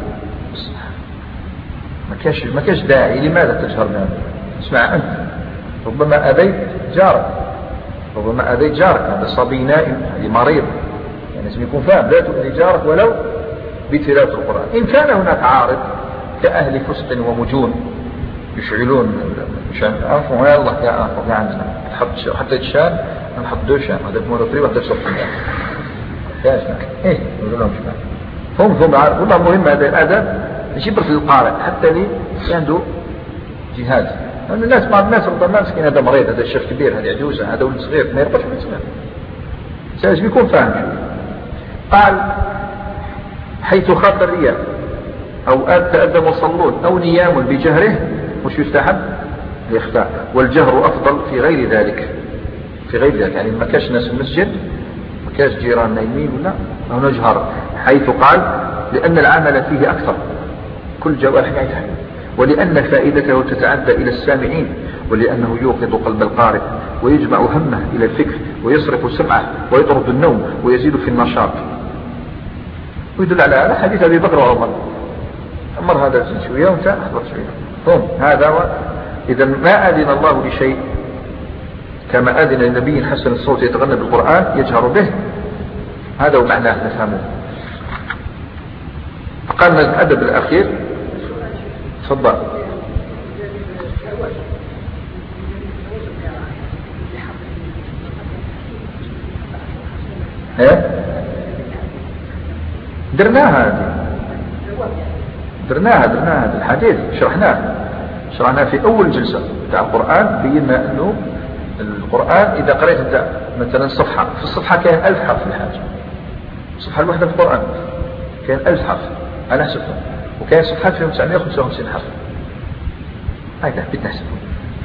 ما كاش ما كاش داعي لماذا تجهر بهذا؟ اسمع أنت ربما أذيت جارك، ربما أذيت جارك، هذا صبي نائم، هذا مريض، يعني لازم يكون فاهم لا تؤذي جارك ولو بتلاوة القرآن. إن كان هناك عارض كأهل فسق ومجون يشعلون عفوا يا الله يا عفوا يا عندنا تحط حتى الشان نحط دو شان، هذا مونوتري وهذا صفر يا شان ايه نقول لهم شان هم هم عارف. والله مهم هذا الأدب يجبر في القارئ حتى اللي عنده جهاز، لأن الناس بعض الناس ربما مسكين هذا مريض، هذا شيخ كبير، هذا عجوزة، هذا ولد صغير ما يربطش ولد صغير، لازم يكون فاهم شوي. قال حيث خاف الرياء أو تأذى مصلون أو نيام بجهره مش يستحب الإخفاء، والجهر أفضل في غير ذلك، في غير ذلك يعني ما كاش ناس في المسجد ما كاش جيران نايمين ولا أو نجهر، حيث قال لأن العمل فيه أكثر كل جوارح يتحمل، ولأن فائدته تتعدى إلى السامعين، ولأنه يوقظ قلب القارئ ويجمع همه إلى الفكر ويصرف سمعه ويطرد النوم ويزيد في النشاط. ويدل على هذا حديث أبي بكر وعمر، عمر هذا شوية وانت أحضر شوية هم هذا و... إذا ما أذن الله لشيء كما أذن لنبي حسن الصوت يتغنى بالقرآن يجهر به، هذا ومعناه نفهمه. قال الأدب الأخير تفضل. ايه درناها هذه درناها درناها هذا الحديث شرحناه شرحناه في أول جلسة بتاع القرآن. بينا أنه القرآن إذا قرأت انت مثلا صفحة، في الصفحة كان ألف حرف الحاجة، الصفحة الواحدة في القرآن كان ألف حرف أنا حسبتها، وكان صفحات فيهم تسعمائة وخمسة وخمسين حرف. هكذا بدنا نحسبهم.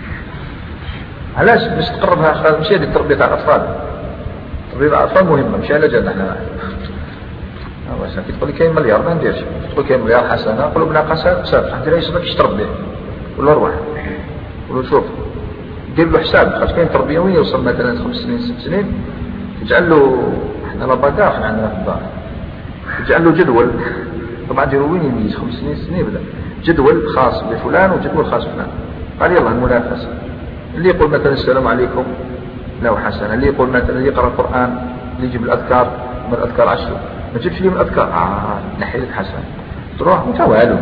علاش باش تقربها؟ مش هذه التربية على الأطفال، تربية على الأطفال مهمة، مش على جال نحن واش كي تقول لي كاين مليار ما نديرش، تقول كاين مليار حسنة قلوبنا قساء سابقة ندير ايش باش تشرب به ولا روح ولا شوف دير له حساب. خاطر كاين تربية وين يوصل مثلا خمس سنين ست سنين تجعل له احنا لا باكاخ عندنا في الدار، تجعل له جدول طبعا ديروا وين يميز خمس سنين سنين بدا جدول خاص بفلان وجدول خاص بفلان. قال يلا المنافسة، اللي يقول مثلا السلام عليكم له حسنة، اللي يقول مثلا اللي يقرأ القرآن اللي يجيب الأذكار من الأذكار عشر ما تجيبش لي من الأذكار آه نحي لك حسنة تروح وتوالو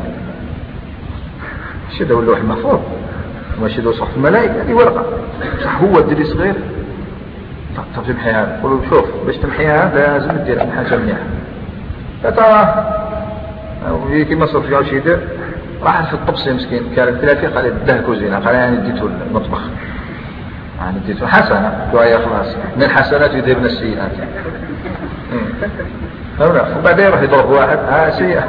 شي داو اللوح المحفوظ ماشي داو صحف الملائكة هذه ورقة صح هو الدري صغير. طب تمحيها قولوا شوف باش تمحيها لازم دير حاجة مليحة فترى كيما صرف فيها شي يدير راح في الطبس مسكين كان ثلاثة قال ده كوزينة قال يعني اديته المطبخ يعني اديته حسنة دعاء خلاص من الحسنات يذهبن السيئات هنا وبعدين يروح يضرب واحد ها سيئة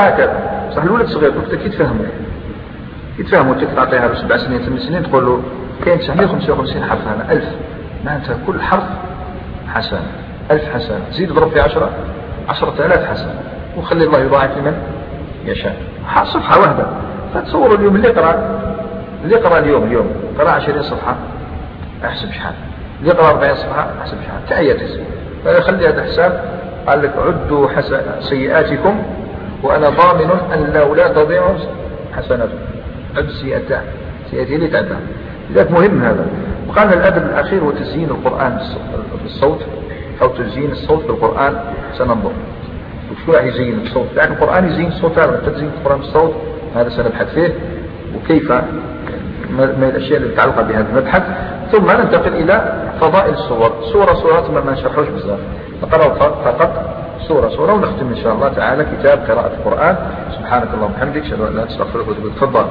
وهكذا. صح الولد صغير كنت كي تفهمه كي تفهمه انت تعطيها سبع سنين ثمان سنين تقول له كاين تسعمائة وخمسة وخمسين حرف هنا ألف، معناتها كل حرف حسنة، ألف حسنة، زيد اضرب في عشرة، عشرة آلاف حسنة، وخلي الله يضاعف لمن يشاء. صفحة واحدة. فتصوروا اليوم اللي يقرأ اللي يقرأ اليوم اليوم قرأ عشرين صفحة احسب شحال، اللي يقرأ أربعين صفحة احسب شحال، تأية تسب. فخلي هذا حساب. قال لك عدوا سيئاتكم وأنا ضامن أن لو لا تضيع حسناتكم. عد السيئات سيئاتي اللي تعدها. لذلك مهم هذا. وقال الأدب الأخير هو تزيين القرآن بالصوت أو تزيين الصوت بالقرآن. سننظر وشو راح يزين الصوت، يعني القرآن يزين الصوت، هذا تزيين القرآن بالصوت هذا سنبحث فيه، وكيف ما الأشياء اللي متعلقة بهذا المبحث. ثم ننتقل إلى فضائل الصور، صورة صورة ما نشرحوش بزاف، نقرأ فقط صورة صورة ونختم إن شاء الله تعالى كتاب قراءة القرآن. سبحانك اللهم وبحمدك أشهد أن لا إله إلا أنت أستغفرك وأتوب إليك. تفضل.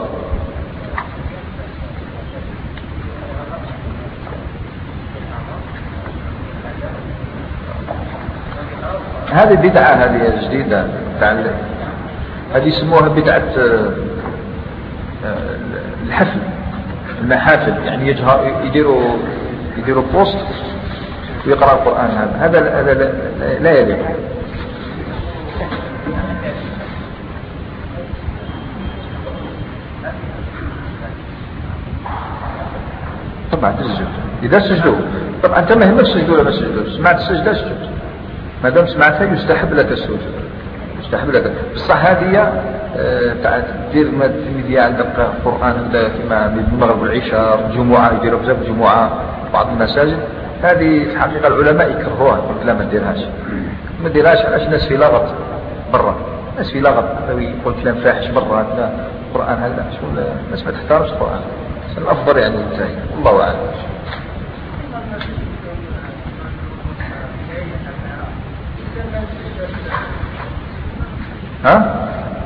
هذه بدعة، هذه جديدة، هذه يسموها بدعة الحفل، المحافل، يعني يجهر يديروا يديروا بوست ويقرأ القرآن. هذا هذا هذا لا يليق. طبعا تسجد إذا سجدوا. طبعا أنت ما يهمك سجدوا ولا ما سجدوا، سمعت السجدة اسجد، ما دام سمعتها يستحب لك السجود، يستحب لك. بصح هذه تاع دير ما تلميذية عندك القرآن كما بالمغرب والعشاء الجمعة يديروا بزاف الجمعة بعض المساجد، هذه في الحقيقة العلماء يكرهوها، قلت لا ما ديرهاش ما ديرهاش علاش الناس في لغط برا، الناس في لغط يقول كلام فاحش برا. لا القرآن هذا شو الناس ما تحترمش القرآن، الأفضل يعني ينتهي. الله أعلم. ها؟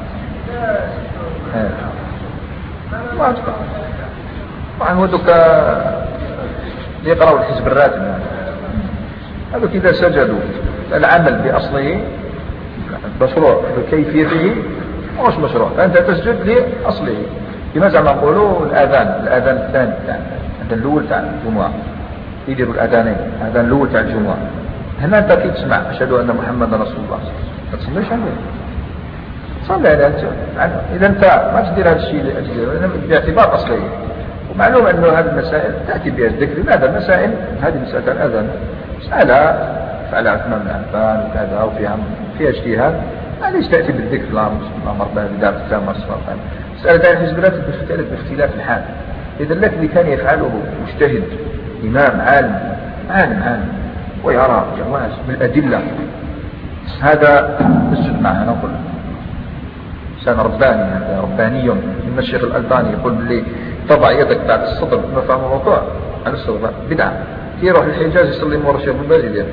ما أتبع طبعا ودك يقرأوا الحزب الراتب هذا إذا سجدوا العمل بأصله مشروع بكيفيته مش مشروع، فأنت تسجد لأصله. لماذا ما نقولوا الأذان الأذان الثاني يعني الأذان الأول تاع الجمعة يديروا الأذانين، الأذان الأول تاع الجمعة. هنا أنت كي تسمع أشهد أن محمدا رسول الله ما تصليش عليه، صلي على أنت. إذا أنت ما تدير هذا الشيء باعتبار أصلي، ومعلوم أنه هذه المسائل تأتي بها الذكر. لماذا المسائل هذه مسألة الأذان مسألة فعل عثمان بن عفان وكذا وفيها فيها اجتهاد، ليش تأتي بالذكر في الأمر بإدارة التامة الصلاة. مسألة الحزبات تختلف باختلاف الحال. إذا الذي كان يفعله مجتهد إمام عالم عالم عالم ويرى جواز بالأدلة هذا اسجد معه. نقول إنسان رباني، هذا رباني. من الشيخ الألباني يقول لي تضع يدك بعد الصدر ما فهم الوقوع على الصدر بدعة. يروح للحجاز يصلي مورا الشيخ البالي ديالو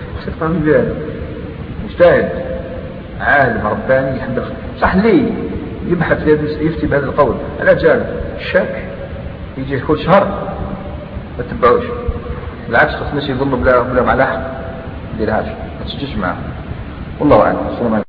مجتهد عالم رباني يحب صح ليه يبحث في يفتي بهذا القول. على جال الشك يجي كل شهر ما تتبعوش، بالعكس خص الناس يظنوا بلا بلا مع لاحق ما ديرهاش، ما تسجلش معاه. والله اعلم.